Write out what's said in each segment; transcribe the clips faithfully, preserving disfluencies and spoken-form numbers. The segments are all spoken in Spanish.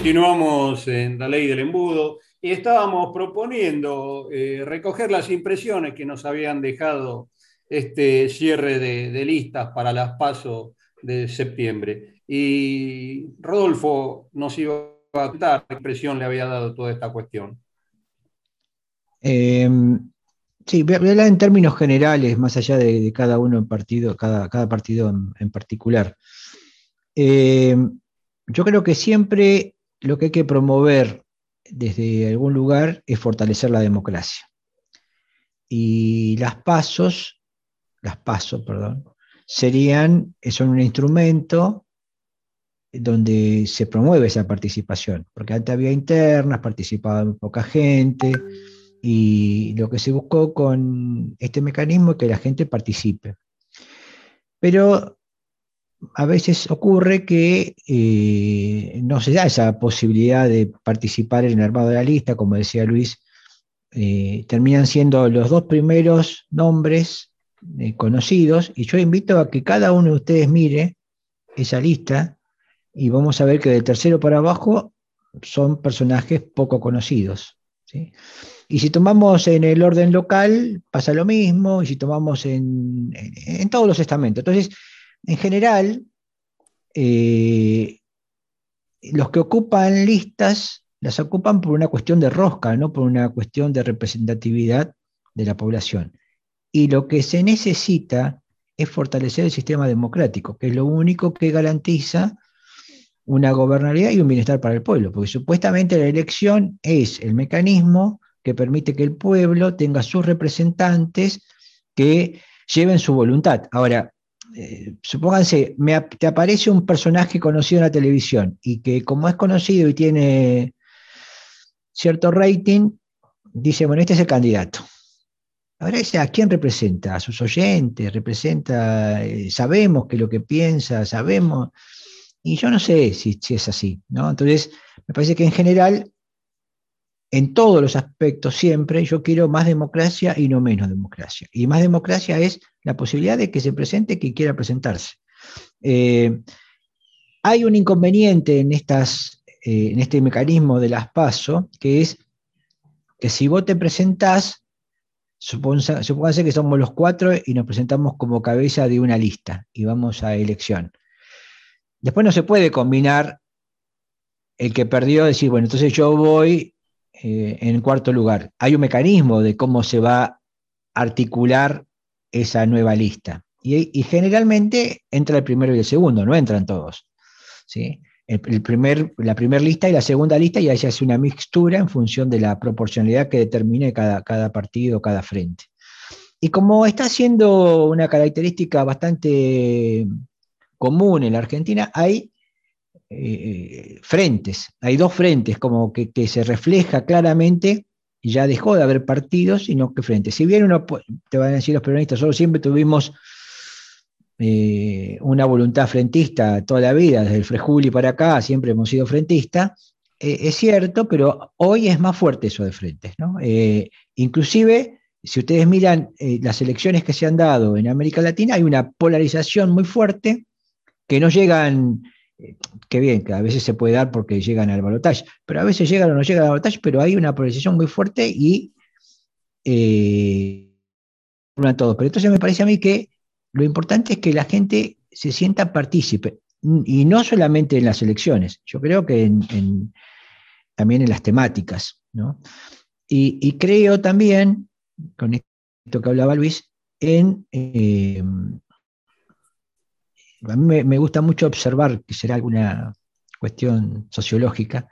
Continuamos en la ley del embudo y estábamos proponiendo eh, recoger las impresiones que nos habían dejado este cierre de, de listas para las PASO de septiembre. Y Rodolfo nos iba a contar qué impresión le había dado toda esta cuestión. Eh, sí, voy a voy a hablar en términos generales, más allá de, de cada uno en partido, cada, cada partido en, en particular. Eh, yo creo que siempre lo que hay que promover desde algún lugar es fortalecer la democracia. Y las pasos, las pasos, perdón, serían, son un instrumento donde se promueve esa participación, porque antes había internas, participaba muy poca gente, y lo que se buscó con este mecanismo es que la gente participe. Pero a veces ocurre que eh, no se da esa posibilidad de participar en el armado de la lista, como decía Luis, eh, terminan siendo los dos primeros nombres eh, conocidos, y yo invito a que cada uno de ustedes mire esa lista y vamos a ver que del tercero para abajo son personajes poco conocidos, ¿sí? Y si tomamos en el orden local, pasa lo mismo, y si tomamos en, en, en todos los estamentos. Entonces, en general, eh, los que ocupan listas las ocupan por una cuestión de rosca, no por una cuestión de representatividad de la población. Y lo que se necesita es fortalecer el sistema democrático, que es lo único que garantiza una gobernabilidad y un bienestar para el pueblo, porque supuestamente la elección es el mecanismo que permite que el pueblo tenga sus representantes que lleven su voluntad. Ahora, eh, supónganse, me, te aparece un personaje conocido en la televisión y que como es conocido y tiene cierto rating, dice, bueno, este es el candidato. Ahora, ¿a quién representa? ¿A sus oyentes? ¿Representa? Eh, sabemos que lo que piensa, sabemos. Y yo no sé si, si es así, ¿no? Entonces, me parece que en general, en todos los aspectos siempre, yo quiero más democracia y no menos democracia. Y más democracia es la posibilidad de que se presente quien quiera presentarse. Eh, hay un inconveniente en, estas, eh, en este mecanismo de las PASO, que es que si vos te presentás, supónganse que somos los cuatro y nos presentamos como cabeza de una lista y vamos a elección. Después no se puede combinar el que perdió, decir, bueno, entonces yo voy eh, en cuarto lugar. Hay un mecanismo de cómo se va a articular esa nueva lista. Y, y generalmente entra el primero y el segundo, no entran todos, ¿sí? El, el primer, la primera lista y la segunda lista, y ahí se hace una mixtura en función de la proporcionalidad que determine cada, cada partido, cada frente. Y como está siendo una característica bastante común en la Argentina, hay eh, frentes, hay dos frentes, como que, que se refleja claramente, y ya dejó de haber partidos, sino que frentes. Si bien uno, te van a decir los peronistas, solo siempre tuvimos eh, una voluntad frentista toda la vida, desde el Frejuli para acá, siempre hemos sido frentistas, eh, es cierto, pero hoy es más fuerte eso de frentes, ¿no? Eh, inclusive, si ustedes miran eh, las elecciones que se han dado en América Latina, hay una polarización muy fuerte que no llegan, eh, que bien, que a veces se puede dar porque llegan al balotaje, pero a veces llegan o no llegan al balotaje, pero hay una polarización muy fuerte y eh, a todos. Pero entonces me parece a mí que lo importante es que la gente se sienta partícipe, y no solamente en las elecciones, yo creo que en, en, también en las temáticas, ¿no? Y, y creo también, con esto que hablaba Luis, en... Eh, a mí me, me, gusta mucho observar, que será alguna cuestión sociológica,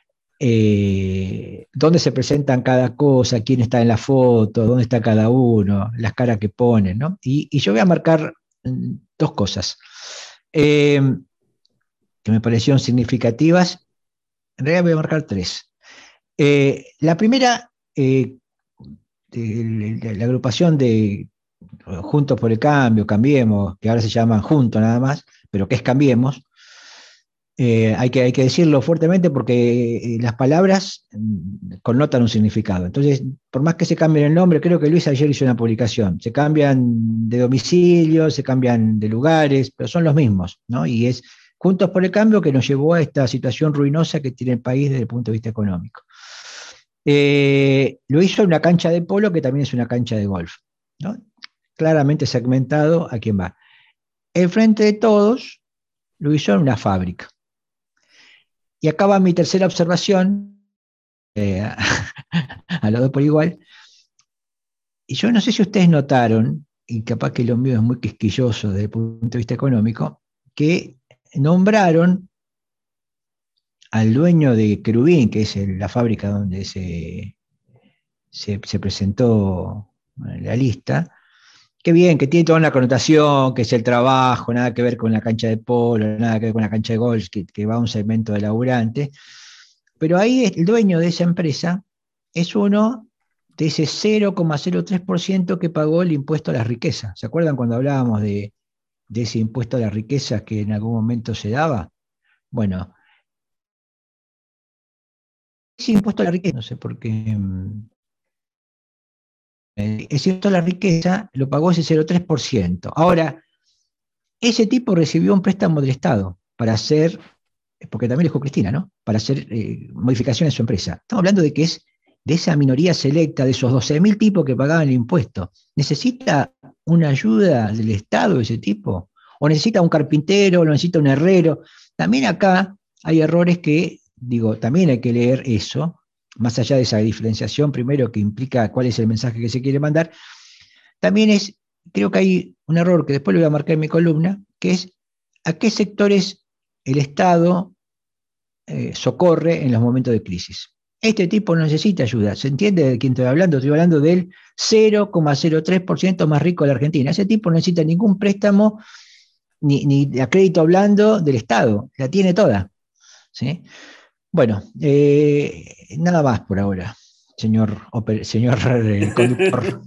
eh, dónde se presentan cada cosa, quién está en la foto, dónde está cada uno, las caras que ponen, ¿no? Y, y yo voy a marcar dos cosas eh, que me parecieron significativas. En realidad voy a marcar tres. Eh, la primera, eh, de, de, la agrupación de Juntos por el Cambio, Cambiemos, que ahora se llaman Juntos nada más, pero que es Cambiemos. Eh, hay, que, hay que decirlo fuertemente porque eh, las palabras mm, connotan un significado. Entonces, por más que se cambien el nombre, creo que Luis ayer hizo una publicación. Se cambian de domicilio, se cambian de lugares, pero son los mismos, ¿no? Y es Juntos por el Cambio, que nos llevó a esta situación ruinosa que tiene el país desde el punto de vista económico. Eh, lo hizo en una cancha de polo que también es una cancha de golf, ¿no? Claramente segmentado a quién va. El Frente de Todos lo hizo en una fábrica. Y acá va mi tercera observación, eh, a, a los dos por igual. Y yo no sé si ustedes notaron, y capaz que lo mío es muy quisquilloso desde el punto de vista económico, que nombraron al dueño de Querubín, que es el- la fábrica donde se, se, se presentó la lista. Qué bien, que tiene toda una connotación, que es el trabajo, nada que ver con la cancha de polo, nada que ver con la cancha de golf, que, que va a un segmento de laburante. Pero ahí el dueño de esa empresa es uno de ese cero coma cero tres por ciento que pagó el impuesto a la riqueza. ¿Se acuerdan cuando hablábamos de, de ese impuesto a la riqueza que en algún momento se daba? Bueno, ese impuesto a la riqueza, no sé por qué, mm, eh, ese impuesto a la riqueza lo pagó ese cero coma tres por ciento. Ahora, ese tipo recibió un préstamo del Estado para hacer, porque también dijo Cristina, ¿no? Para hacer eh, modificaciones en su empresa. Estamos hablando de que es de esa minoría selecta, de esos doce mil tipos que pagaban el impuesto. ¿Necesita una ayuda del Estado ese tipo? ¿O necesita un carpintero, o necesita un herrero? También acá hay errores que, digo, también hay que leer eso, más allá de esa diferenciación, primero que implica cuál es el mensaje que se quiere mandar, también es, creo que hay un error que después lo voy a marcar en mi columna, que es a qué sectores el Estado eh, socorre en los momentos de crisis. Este tipo no necesita ayuda. ¿Se entiende de quién estoy hablando? Estoy hablando del cero coma cero tres por ciento más rico de la Argentina. Ese tipo no necesita ningún préstamo ni, ni de crédito hablando del Estado. La tiene toda. ¿Sí? Bueno, eh, nada más por ahora, señor, señor eh, conductor.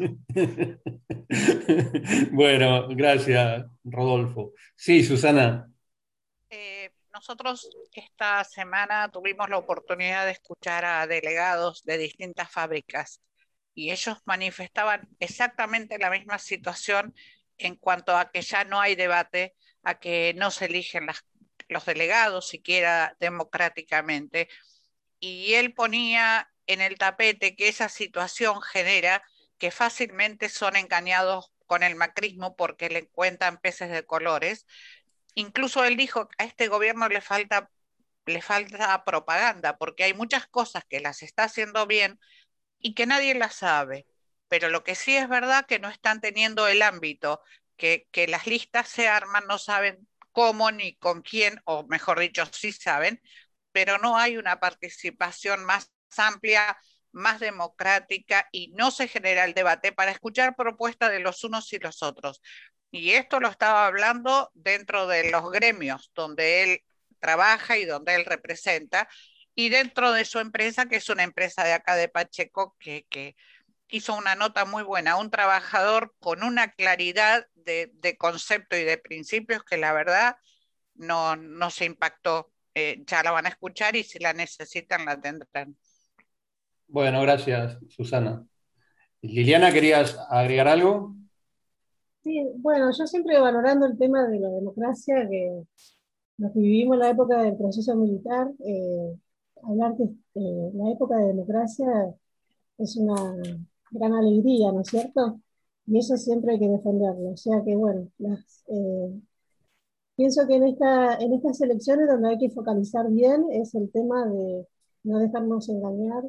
Bueno, gracias, Rodolfo. Sí, Susana. Eh, nosotros esta semana tuvimos la oportunidad de escuchar a delegados de distintas fábricas y ellos manifestaban exactamente la misma situación en cuanto a que ya no hay debate, a que no se eligen las, los delegados siquiera democráticamente. Y él ponía en el tapete que esa situación genera que fácilmente son engañados con el macrismo porque le cuentan peces de colores. Incluso él dijo que a este gobierno le falta, le falta propaganda, porque hay muchas cosas que las está haciendo bien y que nadie las sabe. Pero lo que sí es verdad que no están teniendo el ámbito, que, que las listas se arman, no saben cómo ni con quién, o mejor dicho, sí saben, pero no hay una participación más amplia, más democrática y no se genera el debate para escuchar propuestas de los unos y los otros. Y esto lo estaba hablando dentro de los gremios donde él trabaja y donde él representa, y dentro de su empresa, que es una empresa de acá de Pacheco, que, que hizo una nota muy buena, un trabajador con una claridad de, de concepto y de principios que la verdad no, no se impactó. Eh, ya la van a escuchar y si la necesitan la tendrán. Bueno, gracias, Susana. Liliana, ¿querías agregar algo? Sí, bueno, yo siempre valorando el tema de la democracia, que los que vivimos la época del proceso militar, eh, hablar que eh, la época de democracia es una gran alegría, ¿no es cierto? Y eso siempre hay que defenderlo. O sea que, bueno, las, eh, pienso que en esta, en estas elecciones donde hay que focalizar bien es el tema de no dejarnos engañar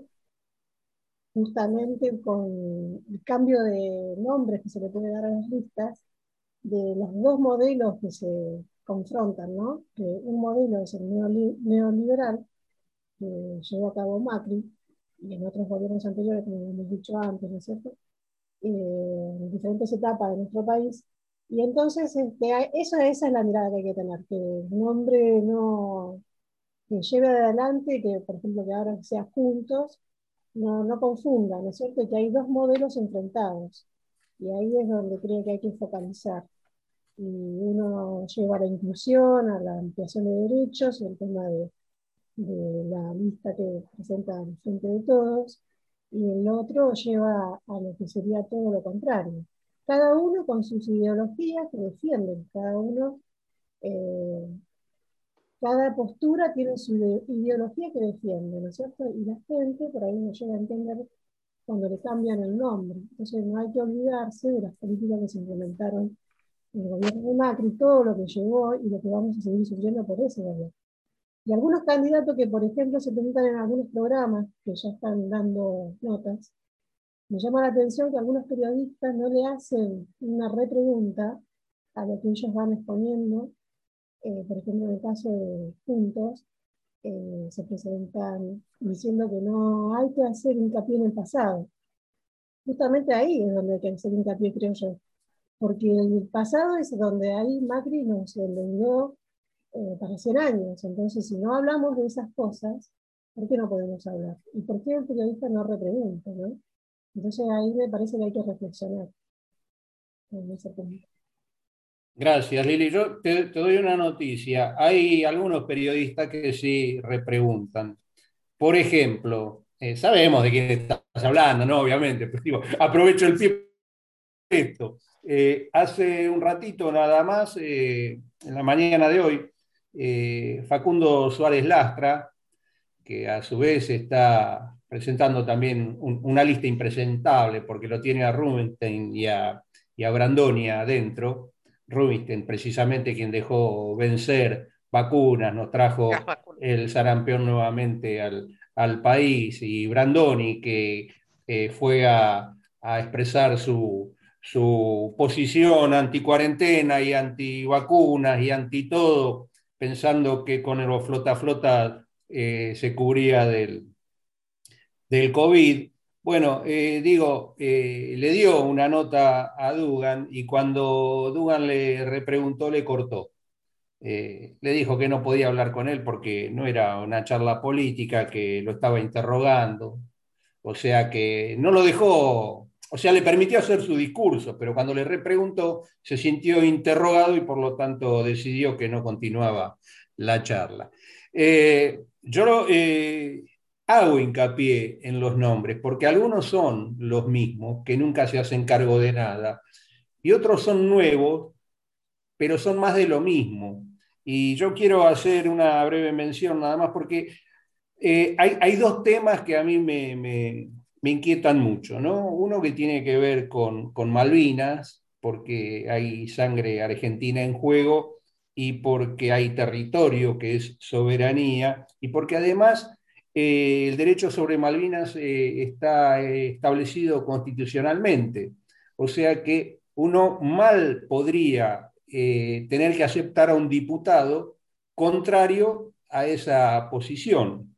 justamente con el cambio de nombres que se le puede dar a las listas, de los dos modelos que se confrontan, ¿no? Que un modelo es el neoli- neoliberal, que llevó a cabo Macri, y en otros gobiernos anteriores, como hemos dicho antes, ¿no es cierto? Eh, en diferentes etapas de nuestro país. Y entonces, este, hay- eso, esa es la mirada que hay que tener, que un hombre no, que lleve adelante, que por ejemplo que ahora sea juntos, no, no confunda, ¿no es cierto? Que hay dos modelos enfrentados. Y ahí es donde creo que hay que focalizar. Y uno lleva a la inclusión, a la ampliación de derechos, el tema de, de la lista que presenta el Frente de Todos, y el otro lleva a lo que sería todo lo contrario. Cada uno con sus ideologías que defienden, cada uno eh, cada postura tiene su ide- ideología que defiende, ¿no es cierto? Y la gente por ahí no llega a entender cuando le cambian el nombre. Entonces no hay que olvidarse de las políticas que se implementaron en el gobierno de Macri, todo lo que llevó y lo que vamos a seguir sufriendo por ese gobierno. Y algunos candidatos que, por ejemplo, se presentan en algunos programas que ya están dando notas, me llama la atención que algunos periodistas no le hacen una repregunta a lo que ellos van exponiendo. Eh, por ejemplo, en el caso de Juntos, eh, se presentan diciendo que no hay que hacer hincapié en el pasado. Justamente ahí es donde hay que hacer hincapié, creo yo, porque el pasado es donde ahí Macri nos endeudó eh, para cien años. Entonces, si no hablamos de esas cosas, ¿por qué no podemos hablar? ¿Y por qué el periodista no repregunta, no? Entonces ahí me parece que hay que reflexionar en ese punto. Gracias, Lili. Yo te, te doy una noticia. Hay algunos periodistas que sí repreguntan. Por ejemplo, eh, sabemos de quién estás hablando, ¿no? Obviamente, pero digo, aprovecho el pie para esto. Eh, hace un ratito nada más, eh, en la mañana de hoy, eh, Facundo Suárez Lastra, que a su vez está presentando también un- una lista impresentable, porque lo tiene a Rubinstein y a, y a Brandoni adentro. Rubinstein, precisamente quien dejó vencer vacunas, nos Las trajo vacunas. el sarampión nuevamente al, al país, y Brandoni, que eh, fue a, a expresar su, su posición anti-cuarentena y anti-vacunas y anti-todo, pensando que con el flota-flota eh, se cubría del, del COVID. Bueno, eh, digo, eh, le dio una nota a Dugan, y cuando Dugan le repreguntó, le cortó. Eh, le dijo que no podía hablar con él porque no era una charla política, que lo estaba interrogando. O sea que no lo dejó, o sea, le permitió hacer su discurso, pero cuando le repreguntó se sintió interrogado, y por lo tanto decidió que no continuaba la charla. Eh, yo eh, hago hincapié en los nombres, porque algunos son los mismos, que nunca se hacen cargo de nada, y otros son nuevos, pero son más de lo mismo. Y yo quiero hacer una breve mención nada más, porque eh, hay, hay dos temas que a mí me, me- me inquietan mucho, ¿no? Uno que tiene que ver con, con Malvinas, porque hay sangre argentina en juego, y porque hay territorio que es soberanía, y porque además eh, el derecho sobre Malvinas eh, está eh, establecido constitucionalmente. O sea que uno mal podría eh, tener que aceptar a un diputado contrario a esa posición.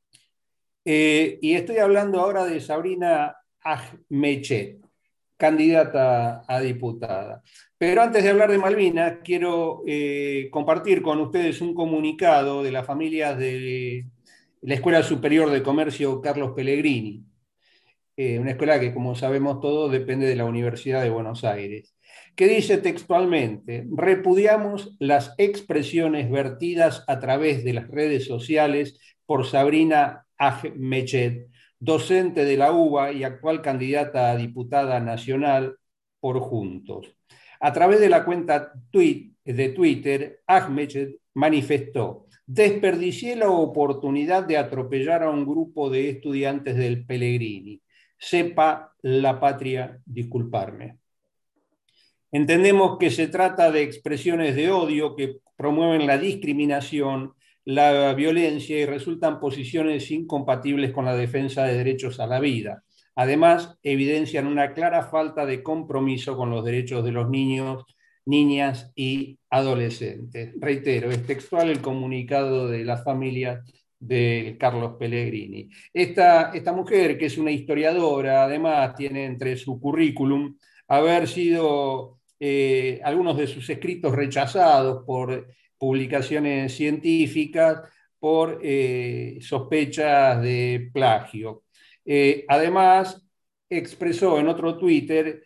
Eh, y estoy hablando ahora de Sabrina Ahmechet, candidata a diputada. Pero antes de hablar de Malvinas, quiero eh, compartir con ustedes un comunicado de las familias de la Escuela Superior de Comercio Carlos Pellegrini, eh, una escuela que, como sabemos todos, depende de la Universidad de Buenos Aires, que dice textualmente: repudiamos las expresiones vertidas a través de las redes sociales por Sabrina Ahmechet, docente de la UBA y actual candidata a diputada nacional por Juntos. A través de la cuenta tweet, de Twitter, Ahmechet manifestó: desperdicié la oportunidad de atropellar a un grupo de estudiantes del Pellegrini. Sepa la patria disculparme. Entendemos que se trata de expresiones de odio que promueven la discriminación, la violencia, y resultan posiciones incompatibles con la defensa de derechos a la vida. Además, evidencian una clara falta de compromiso con los derechos de los niños, niñas y adolescentes. Reitero, es textual el comunicado de las familias de Carlos Pellegrini. Esta, esta mujer, que es una historiadora, además tiene entre su currículum haber sido eh, algunos de sus escritos rechazados por publicaciones científicas por eh, sospechas de plagio. Eh, además, expresó en otro Twitter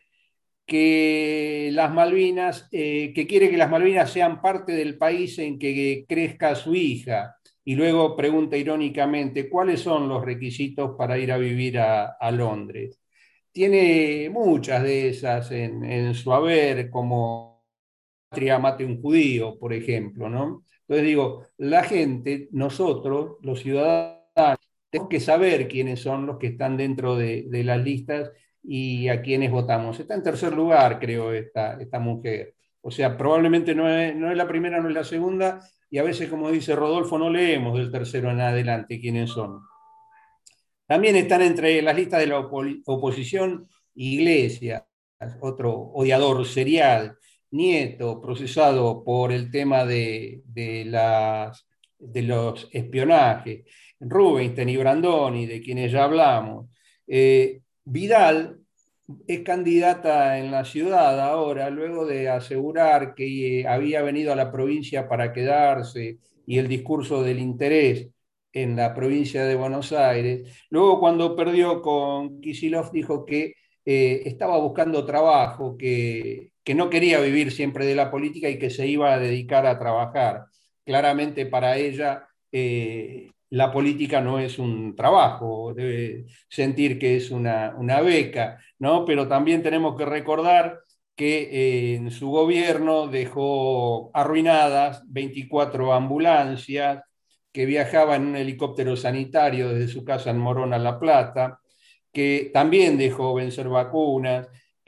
que las Malvinas, eh, que quiere que las Malvinas sean parte del país en que crezca su hija. Y luego pregunta irónicamente: ¿cuáles son los requisitos para ir a vivir a, a Londres? Tiene muchas de esas en, en su haber, como patria mate un judío, por ejemplo, ¿no? Entonces digo, la gente, nosotros, los ciudadanos, tenemos que saber quiénes son los que están dentro de, de las listas y a quiénes votamos. Está en tercer lugar, creo, esta, esta mujer. O sea, probablemente no es, no es la primera, no es la segunda, y a veces, como dice Rodolfo, no leemos del tercero en adelante quiénes son. También están entre las listas de la opo- oposición Iglesias, otro odiador serial, Nieto, procesado por el tema de, de, las, de los espionajes, Rubinstein y Brandoni, de quienes ya hablamos. Eh, Vidal es candidata en la ciudad ahora, luego de asegurar que eh, había venido a la provincia para quedarse y el discurso del interés en la provincia de Buenos Aires. Luego, cuando perdió con Kicillof, dijo que eh, estaba buscando trabajo, que, que no quería vivir siempre de la política y que se iba a dedicar a trabajar. Claramente para ella eh, la política no es un trabajo, debe sentir que es una, una beca, ¿no? Pero también tenemos que recordar que eh, en su gobierno dejó arruinadas veinticuatro ambulancias, que viajaba en un helicóptero sanitario desde su casa en Morón a La Plata, que también dejó vencer vacunas,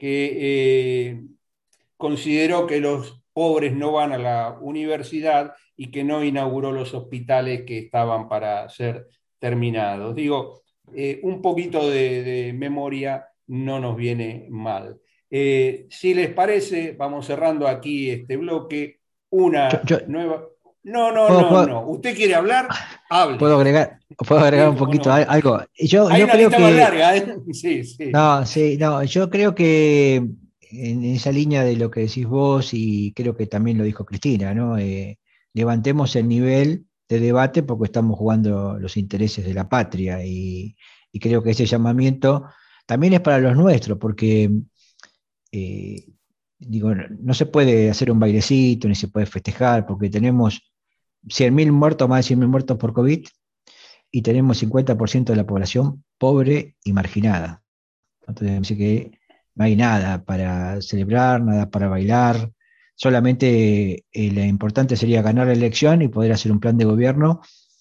que eh, consideró que los pobres no van a la universidad y que no inauguró los hospitales que estaban para ser terminados. Digo, eh, un poquito de, de, memoria no nos viene mal. Eh, si les parece, vamos cerrando aquí este bloque. Yo, Una yo, nueva... No, no, ¿puedo, no, puedo, no. ¿Usted quiere hablar? Hable. puedo agregar, puedo agregar Sí, un cómo poquito no. algo? Yo, Hay yo una creo lista más que, larga, ¿eh? Sí, sí. no, sí, no, yo creo que en esa línea de lo que decís vos, y creo que también lo dijo Cristina, ¿no? Eh, levantemos el nivel de debate porque estamos jugando los intereses de la patria y, y creo que ese llamamiento también es para los nuestros, porque eh, digo, no, no se puede hacer un bailecito ni se puede festejar porque tenemos cien mil muertos, más de cien mil muertos por COVID y tenemos cincuenta por ciento de la población pobre y marginada. Entonces, me que no hay nada para celebrar, nada para bailar, solamente eh, lo importante sería ganar la elección y poder hacer un plan de gobierno.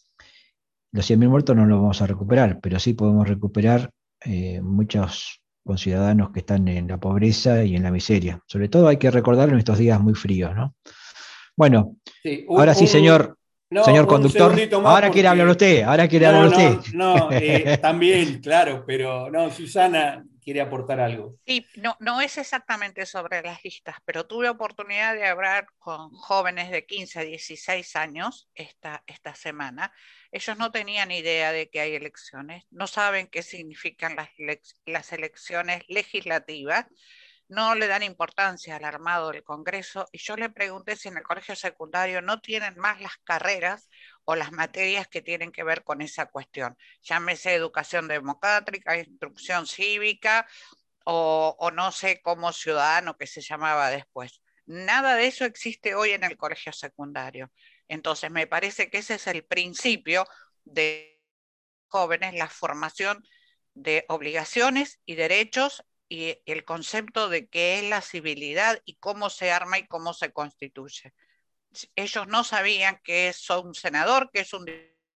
Los cien mil muertos no los vamos a recuperar, pero sí podemos recuperar eh, muchos conciudadanos que están en la pobreza y en la miseria. Sobre todo hay que recordar en estos días muy fríos, ¿no? Bueno, Sí, un, ahora sí, un, señor, no, señor un conductor, segundito más ahora quiere hablar porque... usted, ahora quiere hablar No, usted. no, no, eh, también, claro, pero no, Susana quiere aportar algo. Sí, no, no es exactamente sobre las listas, pero tuve oportunidad de hablar con jóvenes de quince a dieciséis años esta, esta semana. Ellos no tenían idea de que hay elecciones, no saben qué significan las, elec- las elecciones legislativas, no le dan importancia al armado del Congreso y yo le pregunté si en el colegio secundario no tienen más las carreras o las materias que tienen que ver con esa cuestión. Llámese educación democrática, instrucción cívica o, o no sé cómo ciudadano que se llamaba después. Nada de eso existe hoy en el colegio secundario. Entonces, me parece que ese es el principio de jóvenes, la formación de obligaciones y derechos y el concepto de qué es la civilidad y cómo se arma y cómo se constituye. Ellos no sabían qué es un senador, qué es un...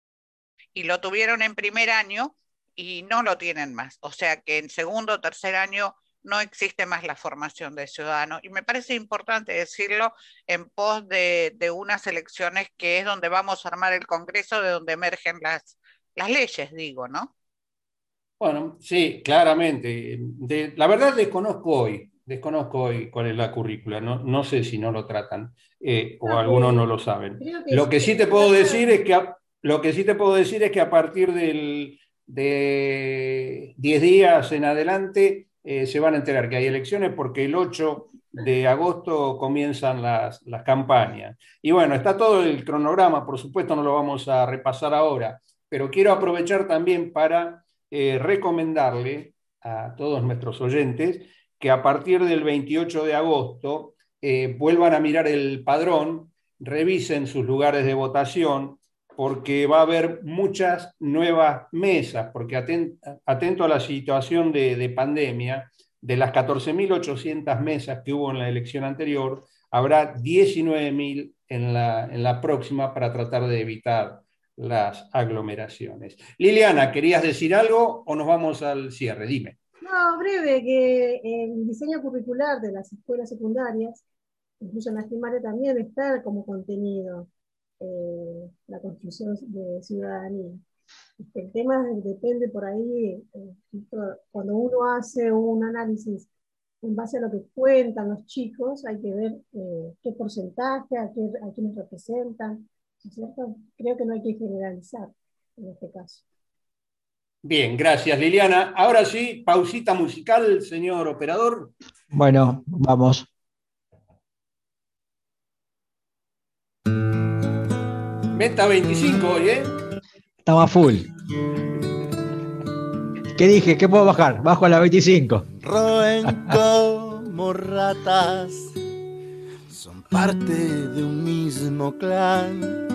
y lo tuvieron en primer año y no lo tienen más. O sea que en segundo o tercer año no existe más la formación de ciudadanos. Y me parece importante decirlo en pos de, de unas elecciones que es donde vamos a armar el Congreso, de donde emergen las, las leyes, digo, ¿no? Bueno, sí, claramente. De, la verdad desconozco hoy, desconozco hoy cuál es la currícula, no, no sé si no lo tratan eh, o Creo algunos no que, lo saben. creo que Lo que sí se te puedo decir es trata, que a, lo que sí te puedo decir es que a partir del, de diez días en adelante eh, se van a enterar que hay elecciones porque el ocho de agosto comienzan las, las campañas. Y bueno, está todo el cronograma, por supuesto no lo vamos a repasar ahora, pero quiero aprovechar también para eh, recomendarle a todos nuestros oyentes que a partir del veintiocho de agosto eh, vuelvan a mirar el padrón, revisen sus lugares de votación, porque va a haber muchas nuevas mesas, porque atent, atento a la situación de, de pandemia, de las catorce mil ochocientas mesas que hubo en la elección anterior, habrá diecinueve mil en la, en la próxima para tratar de evitar las aglomeraciones. Liliana, ¿querías decir algo o nos vamos al cierre? Dime. No, breve, que el diseño curricular de las escuelas secundarias, incluso en las primarias también, está como contenido eh, la construcción de ciudadanía. El tema depende por ahí, eh, cuando uno hace un análisis en base a lo que cuentan los chicos, hay que ver eh, qué porcentaje, a, qué, a quiénes representan, ¿no es cierto? Creo que no hay que generalizar en este caso. Bien, gracias Liliana. Ahora sí, pausita musical, señor operador. Bueno, vamos. Meta veinticinco hoy, ¿eh? Estamos a full. ¿Qué dije? ¿Qué puedo bajar? Bajo a la veinticinco. Roen como ratas, son parte de un mismo clan.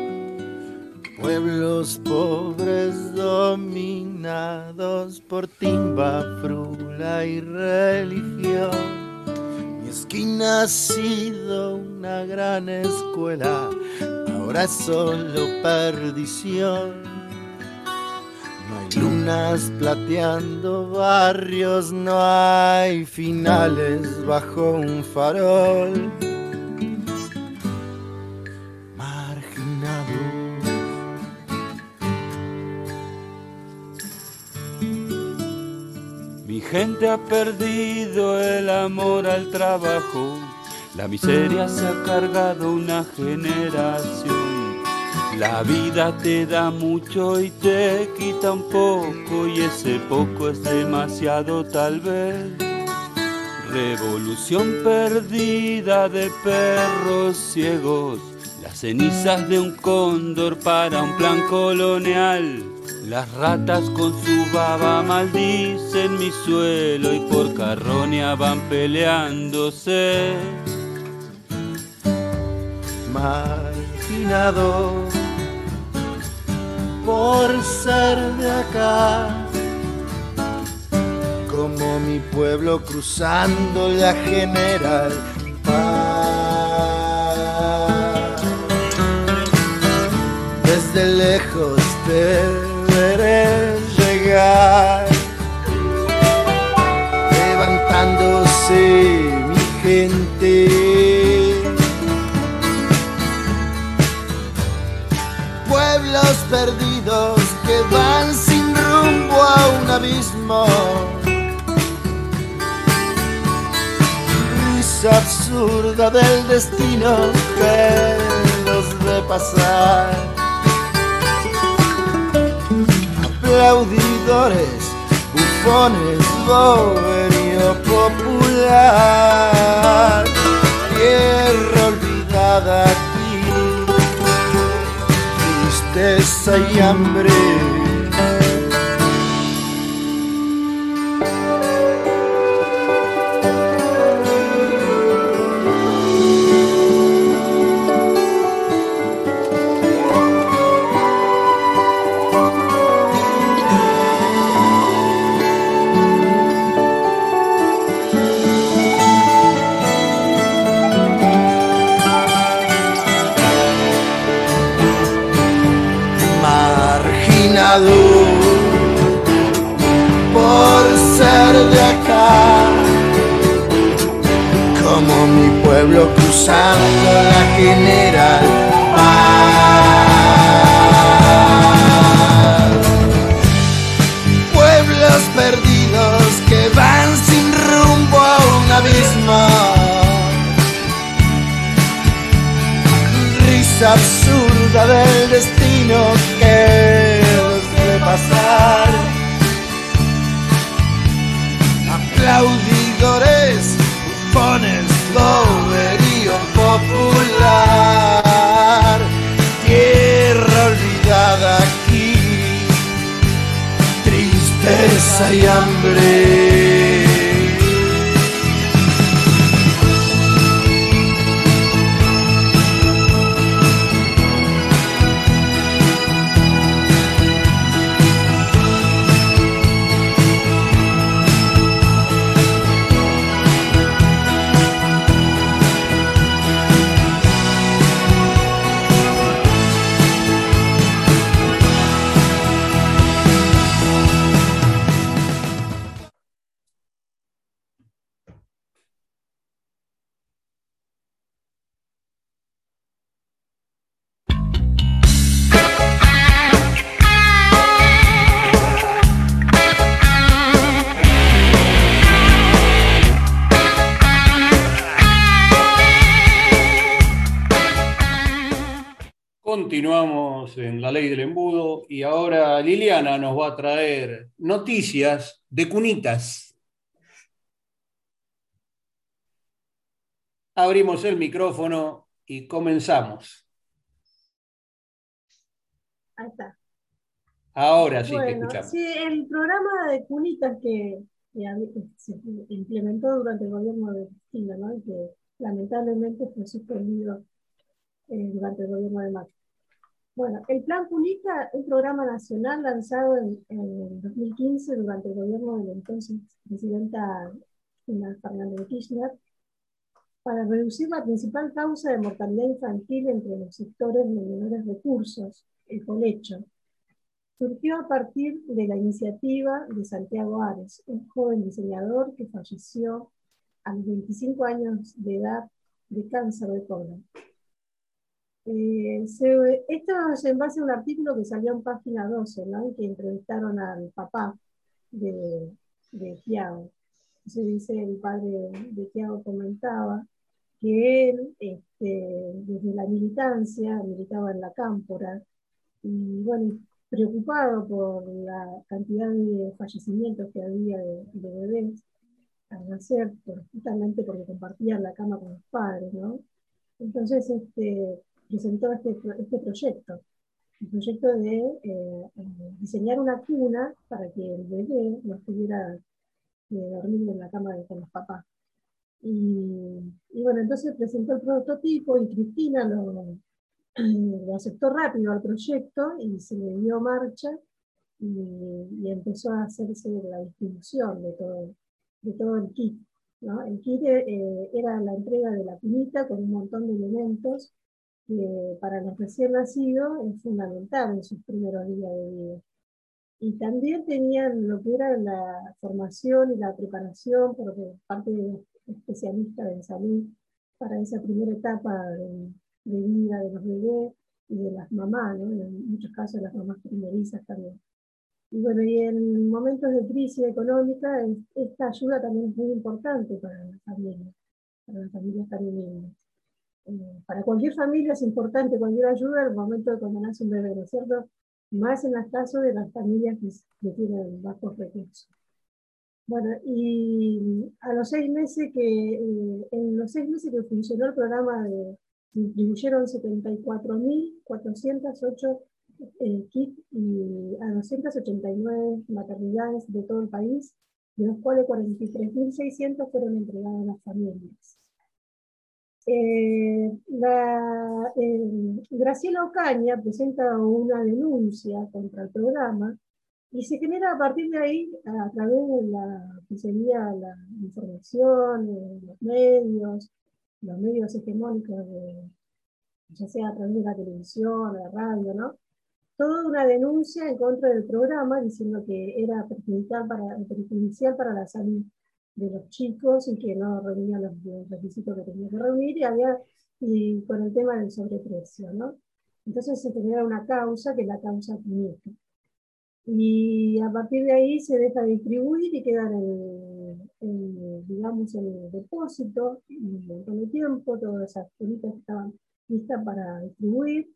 Pueblos pobres dominados por timba, frula y religión. Mi esquina ha sido una gran escuela, ahora es solo perdición. No hay lunas plateando barrios, no hay finales bajo un farol. Marginado. Mi gente ha perdido el amor al trabajo, la miseria se ha cargado una generación. La vida te da mucho y te quita un poco, y ese poco es demasiado tal vez. Revolución perdida de perros ciegos, las cenizas de un cóndor para un plan colonial. Las ratas con su baba maldicen mi suelo y por carroña van peleándose. Marginado por ser de acá, como mi pueblo cruzando la General Paz. Desde lejos te veré llegar, levantándose mi gente. Pueblos perdidos que van sin rumbo a un abismo. Risa absurda del destino que los ve pasar. Aplaudidores, bufones, boberío popular. Tierra olvidada aquí, tristeza y hambre. Por ser de acá, como mi pueblo cruzando la General Paz. Pueblos perdidos que van sin rumbo a un abismo. Risa absurda del destino que pasar. Aplaudidores, bufones, boberío popular. Tierra olvidada aquí, tristeza y hambre. Continuamos en La Ley del Embudo y ahora Liliana nos va a traer noticias de cunitas. Abrimos el micrófono y comenzamos. Ahí está. Ahora sí te Bueno, escuchamos. sí, el programa de cunitas que, que se implementó durante el gobierno de Cristina, ¿no? Y que lamentablemente fue suspendido eh, durante el gobierno de Macri. Bueno, el Plan Cunita, un programa nacional lanzado en, en dos mil quince durante el gobierno de la entonces presidenta Cristina Fernández de Kirchner, para reducir la principal causa de mortalidad infantil entre los sectores de menores recursos, el colecho. Surgió a partir de la iniciativa de Santiago Ares, un joven diseñador que falleció a los veinticinco años de edad de cáncer de colon. Eh, se, esto es en base a un artículo que salió en página doce, ¿no? Que entrevistaron al papá de, de Tiago. Se dice, el padre de Tiago comentaba que él, este, desde la militancia, militaba en la Cámpora, y bueno, preocupado por la cantidad de fallecimientos que había de, de bebés al nacer, por, justamente porque compartían la cama con los padres, ¿no? Entonces, este, presentó este, este proyecto, el proyecto de eh, diseñar una cuna para que el bebé no tuviera que dormir en la cama de, con los papás. Y, y bueno, entonces presentó el prototipo y Cristina lo, lo aceptó rápido al proyecto y se le dio marcha y, y empezó a hacerse la distribución de todo, de todo el kit, ¿no? El kit eh, era la entrega de la cunita con un montón de elementos que para los recién nacidos es fundamental en sus primeros días de vida. Y también tenían lo que era la formación y la preparación por parte de los especialistas en salud para esa primera etapa de, de vida de los bebés y de las mamás, ¿no? En muchos casos las mamás primerizas también. Y bueno, y en momentos de crisis económica, esta ayuda también es muy importante para las familias, para las familias también. Eh, para cualquier familia es importante cualquier ayuda en el momento de cuando nace un bebé, ¿no es cierto? Más en el caso de las familias que, que tienen bajos recursos. Bueno, y a los seis meses que, eh, en los seis meses que funcionó el programa, de, se distribuyeron setenta y cuatro mil cuatrocientos ocho eh, kits y a doscientas ochenta y nueve maternidades de todo el país, de los cuales cuarenta y tres mil seiscientos fueron entregados a las familias. Eh, la, eh, Graciela Ocaña presenta una denuncia contra el programa y se genera a partir de ahí, a, a través de la que sería la información, eh, los medios, los medios hegemónicos, de, ya sea a través de la televisión, la radio, ¿no? Toda una denuncia en contra del programa diciendo que era perjudicial para, perjudicial para la salud de los chicos y que no reunía los, los requisitos que tenía que reunir y, había, y con el tema del sobreprecio, ¿no? Entonces se genera una causa que es la causa Cunita. Y a partir de ahí se deja de distribuir y queda en el, en, digamos, en el depósito un montón de tiempo, todas esas cunitas estaban listas para distribuir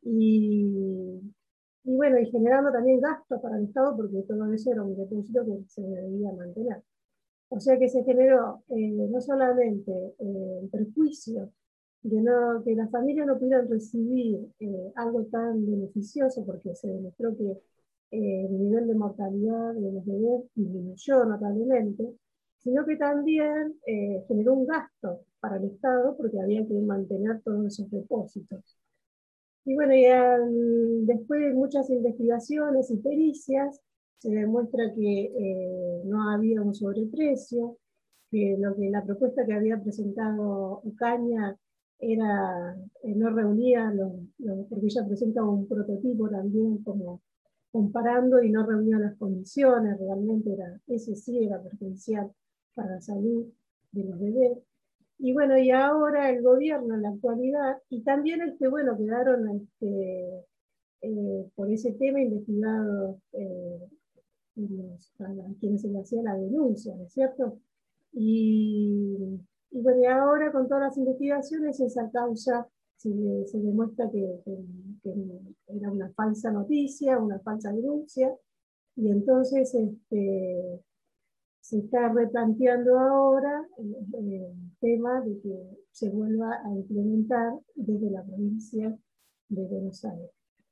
y, y bueno, y generando también gastos para el Estado porque todo eso era un depósito que se debía mantener. O sea que se generó eh, no solamente eh, el perjuicio de no, que las familias no pudieran recibir eh, algo tan beneficioso, porque se demostró que eh, el nivel de mortalidad de los bebés disminuyó notablemente, sino que también eh, generó un gasto para el Estado porque había que mantener todos esos depósitos. Y bueno, y al, después de muchas investigaciones y pericias, se demuestra que eh, no había un sobreprecio, que, lo que la propuesta que había presentado Ocaña era, eh, no reunía, los, los, porque ella presenta un prototipo también como comparando y no reunía las condiciones, realmente era, ese sí era perjudicial para la salud de los bebés. Y bueno, y ahora el gobierno en la actualidad, y también este, bueno, quedaron este, eh, por ese tema investigados eh, los, a, a quienes se le hacía la denuncia, ¿no es cierto? Y, y bueno, y ahora con todas las investigaciones esa causa se, se demuestra que, que, que era una falsa noticia, una falsa denuncia, y entonces este, se está replanteando ahora el, el tema de que se vuelva a implementar desde la provincia de Buenos Aires.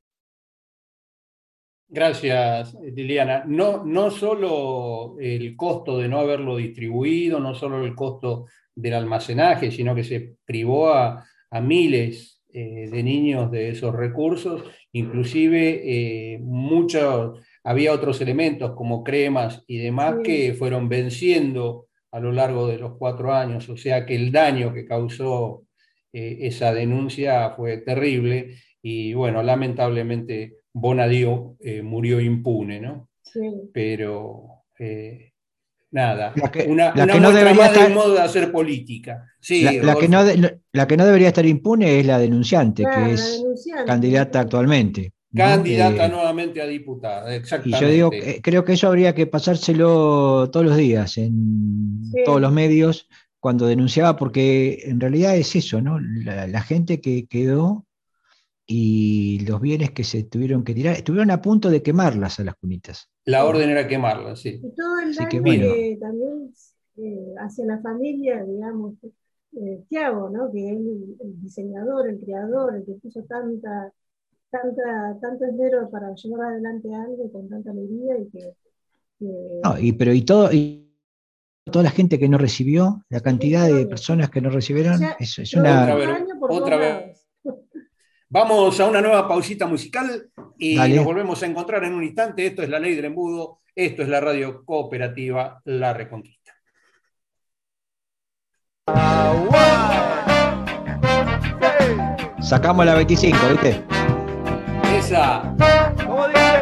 Gracias, Liliana. No, no solo el costo de no haberlo distribuido, no solo el costo del almacenaje, sino que se privó a, a miles eh, de niños de esos recursos, inclusive eh, muchos, había otros elementos como cremas y demás Sí. que fueron venciendo a lo largo de los cuatro años, o sea que el daño que causó eh, esa denuncia fue terrible y bueno, lamentablemente Bonadío eh, murió impune, ¿no? Sí. Pero eh, nada, La que, una, la una que no muestra debería más de estar, un modo de hacer política. Sí, la, la que Rodolfo. no de- la que no debería estar impune es la denunciante, Claro, que la es denunciante. candidata actualmente, ¿no? Candidata Eh, nuevamente a diputada, y yo digo, exactamente. eh, creo que eso habría que pasárselo todos los días en Sí. todos los medios cuando denunciaba, porque en realidad es eso, ¿no? La, la gente que quedó y los bienes que se tuvieron que tirar, estuvieron a punto de quemarlas a las cunitas. La orden era quemarla, sí. Y todo el Así que daño bueno. que también eh, hacia la familia, digamos, eh, Tiago, ¿no? Que es el, el diseñador, el creador, el que puso tanta, tanta, tanto esmero para llevar adelante algo con tanta alegría y que, que No, y, pero y todo, y toda la gente que no recibió, la cantidad de personas que no o recibieron, sea, es, es produjo Otra una. vez, daño por otra todos vez. lados. Vamos a una nueva pausita musical y Dale. nos volvemos a encontrar en un instante. Esto es La Ley del Embudo, esto es la radio cooperativa La Reconquista. Sacamos la veinticinco, ¿viste? Esa. ¿Cómo dice?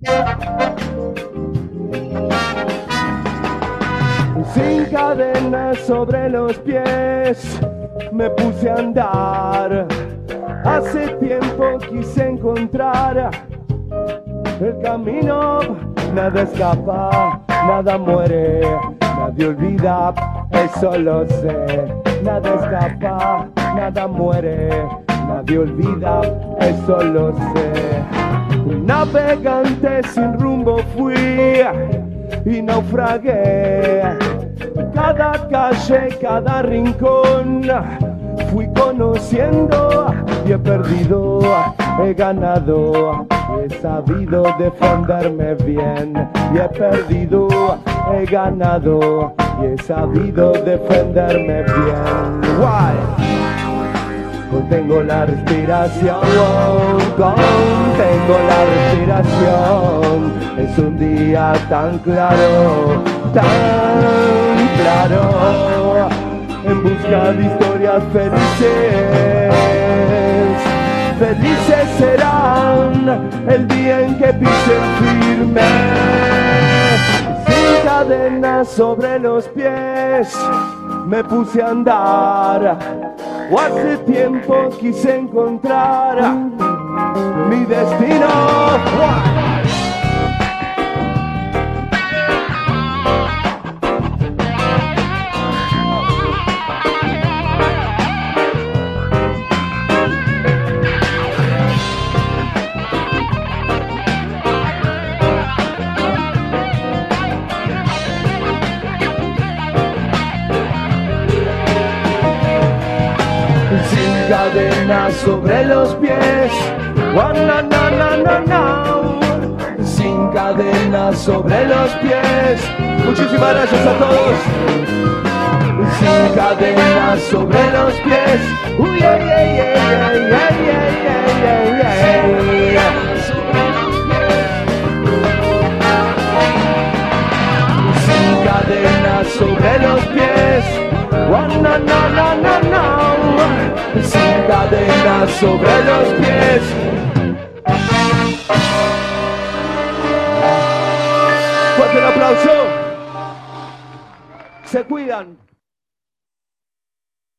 Sin cadenas sobre los pies me puse a andar. Hace tiempo quise encontrar el camino. Nada escapa, nada muere, nadie olvida, eso lo sé. Nada escapa, nada muere, nadie olvida, eso lo sé. Un navegante sin rumbo fui y naufragué. Cada calle, cada rincón fui conociendo y he perdido, he ganado, he sabido defenderme bien. Y he perdido, he ganado y he sabido defenderme bien. Why? Contengo la respiración, contengo la respiración. Es un día tan claro, tan claro, en busca de historias felices. Felices serán el día en que pisen firme, sin cadenas sobre los pies me puse a andar. O hace tiempo quise encontrar mi destino. Cadenas sobre los pies, oh, no, no, no, no, no. Sin cadenas sobre los pies. Muchísimas gracias a todos. Sin cadenas sobre los pies. Uy, yeah, yeah, yeah, yeah, yeah, yeah, yeah, yeah. Sin cadenas sobre los pies. Oh, no, no, no, no, no. Sin cadenas sobre los pies. Fuerte el aplauso. Se cuidan.